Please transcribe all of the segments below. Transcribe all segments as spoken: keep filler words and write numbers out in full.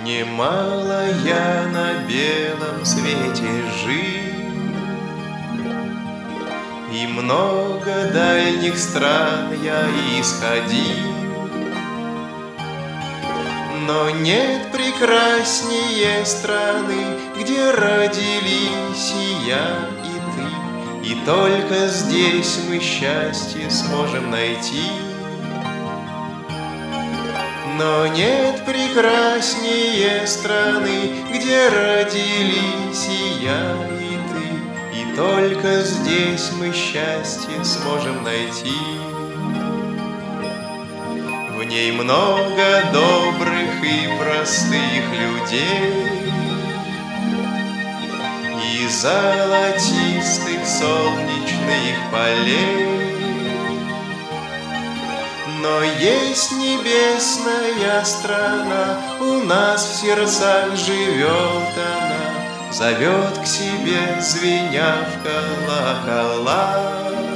Немало я на белом свете жил, и много дальних стран я исходил, но нет прекраснее страны, где родились и я, и ты, и только здесь мы счастье сможем найти. Но нет прекраснее страны, где родились и я, и ты, и только здесь мы счастье сможем найти. В ней много добрых и простых людей, и золотистых солнечных полей. Но есть небесная страна, у нас в сердцах живет она, зовет к себе, звеня в колокола.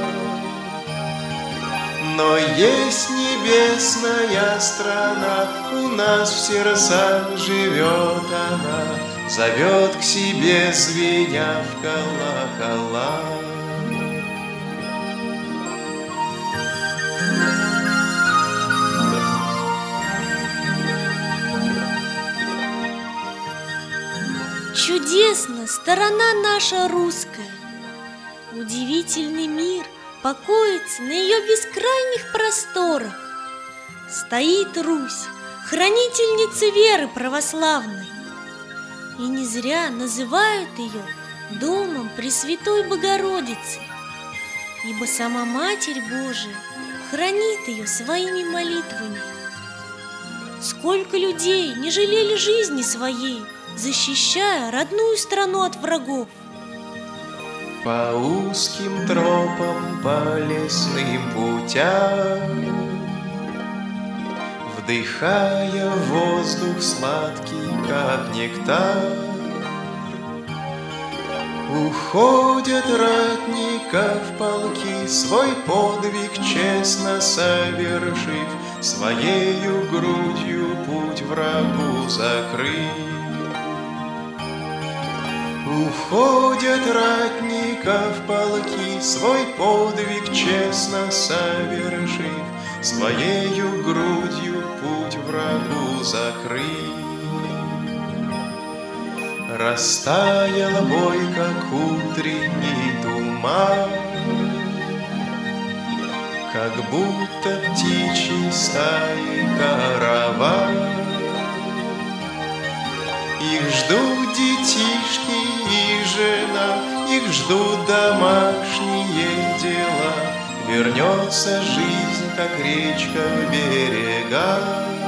Но есть небесная страна, у нас в сердцах живет она, зовет к себе, звеня в колокола. Чудесна сторона наша русская, удивительный мир покоится на ее бескрайних просторах. Стоит Русь, хранительница веры православной, и не зря называют ее домом Пресвятой Богородицы, ибо сама Матерь Божия хранит ее своими молитвами. Сколько людей не жалели жизни своей, защищая родную страну от врагов. По узким тропам, по лесным путям, вдыхая воздух сладкий, как нектар, уходят ратников полки, свой подвиг честно совершив, своею грудью путь врагу закрыв. Уходят ратников полки, свой подвиг честно совершив, своею грудью путь врагу закрыв. Растаял бой, как утренний туман, как будто птичьей стаи караван. Их ждут детишки и жена, их ждут домашние дела. Вернется жизнь, как речка в берега.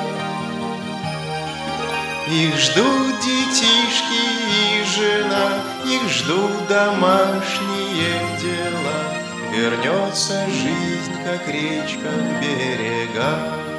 Их ждут детишки и жена, их ждут домашние дела. Вернется жизнь, как речка в берега.